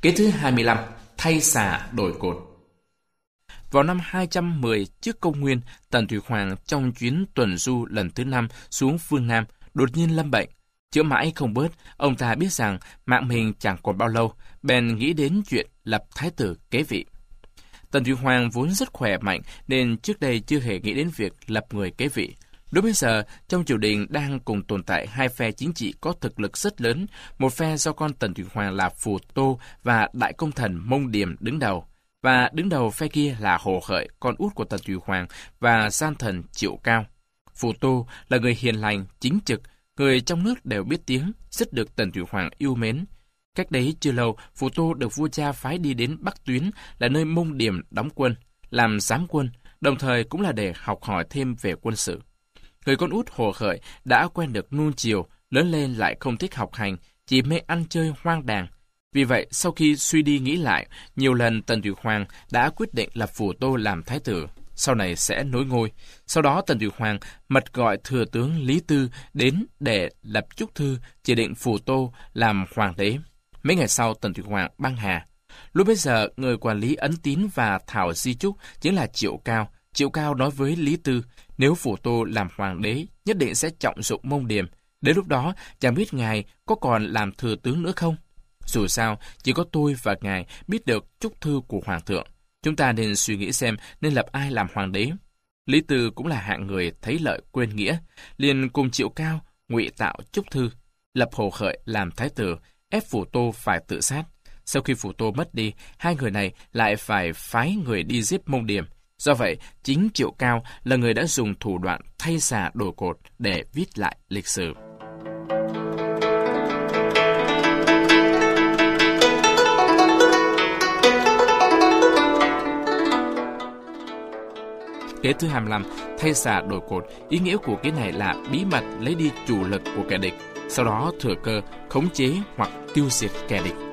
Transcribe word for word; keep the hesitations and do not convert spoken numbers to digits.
Kế thứ hai mươi lăm, thay xà đổi cột. Vào năm hai trăm mười trước công nguyên, Tần Thủy Hoàng trong chuyến tuần du lần thứ năm xuống phương Nam đột nhiên lâm bệnh. Chữa mãi không bớt, ông ta biết rằng mạng mình chẳng còn bao lâu, bèn nghĩ đến chuyện lập thái tử kế vị. Tần Thủy Hoàng vốn rất khỏe mạnh nên trước đây chưa hề nghĩ đến việc lập người kế vị. Đối bây giờ, trong triều đình đang cùng tồn tại hai phe chính trị có thực lực rất lớn, một phe do con Tần Thủy Hoàng là Phù Tô và đại công thần Mông Điềm đứng đầu, và đứng đầu phe kia là Hồ Hợi, con út của Tần Thủy Hoàng, và gian thần Triệu Cao. Phù Tô là người hiền lành, chính trực, người trong nước đều biết tiếng, rất được Tần Thủy Hoàng yêu mến. Cách đấy chưa lâu, Phù Tô được vua cha phái đi đến Bắc Tuyến, là nơi Mông Điềm đóng quân, làm giám quân, đồng thời cũng là để học hỏi thêm về quân sự. Người con út Hồ Hợi đã quen được nuông chiều, lớn lên lại không thích học hành, chỉ mê ăn chơi hoang đàng. Vì vậy, sau khi suy đi nghĩ lại, nhiều lần Tần Thủy Hoàng đã quyết định lập Phù Tô làm thái tử, sau này sẽ nối ngôi. Sau đó Tần Thủy Hoàng mật gọi thừa tướng Lý Tư đến để lập chúc thư chỉ định Phù Tô làm hoàng đế. Mấy ngày sau, Tần Thủy Hoàng băng hà. Lúc bấy giờ, người quản lý ấn tín và thảo di chúc chính là Triệu Cao. Triệu Cao nói với Lý Tư, nếu Phù Tô làm hoàng đế, nhất định sẽ trọng dụng Mông Điềm. Đến lúc đó, chẳng biết ngài có còn làm thừa tướng nữa không? Dù sao, chỉ có tôi và ngài biết được chúc thư của hoàng thượng. Chúng ta nên suy nghĩ xem nên lập ai làm hoàng đế. Lý Tư cũng là hạng người thấy lợi quên nghĩa, liền cùng Triệu Cao ngụy tạo chúc thư, lập Hồ Hợi làm thái tử, ép Phù Tô phải tự sát. Sau khi Phù Tô mất đi, hai người này lại phải phái người đi giết Mông Điềm. Do vậy, chính Triệu Cao là người đã dùng thủ đoạn thay xà đổi cột để viết lại lịch sử. Kế thứ hai mươi lăm, thay xà đổi cột. Ý nghĩa của kế này là bí mật lấy đi chủ lực của kẻ địch, sau đó thừa cơ khống chế hoặc tiêu diệt kẻ địch.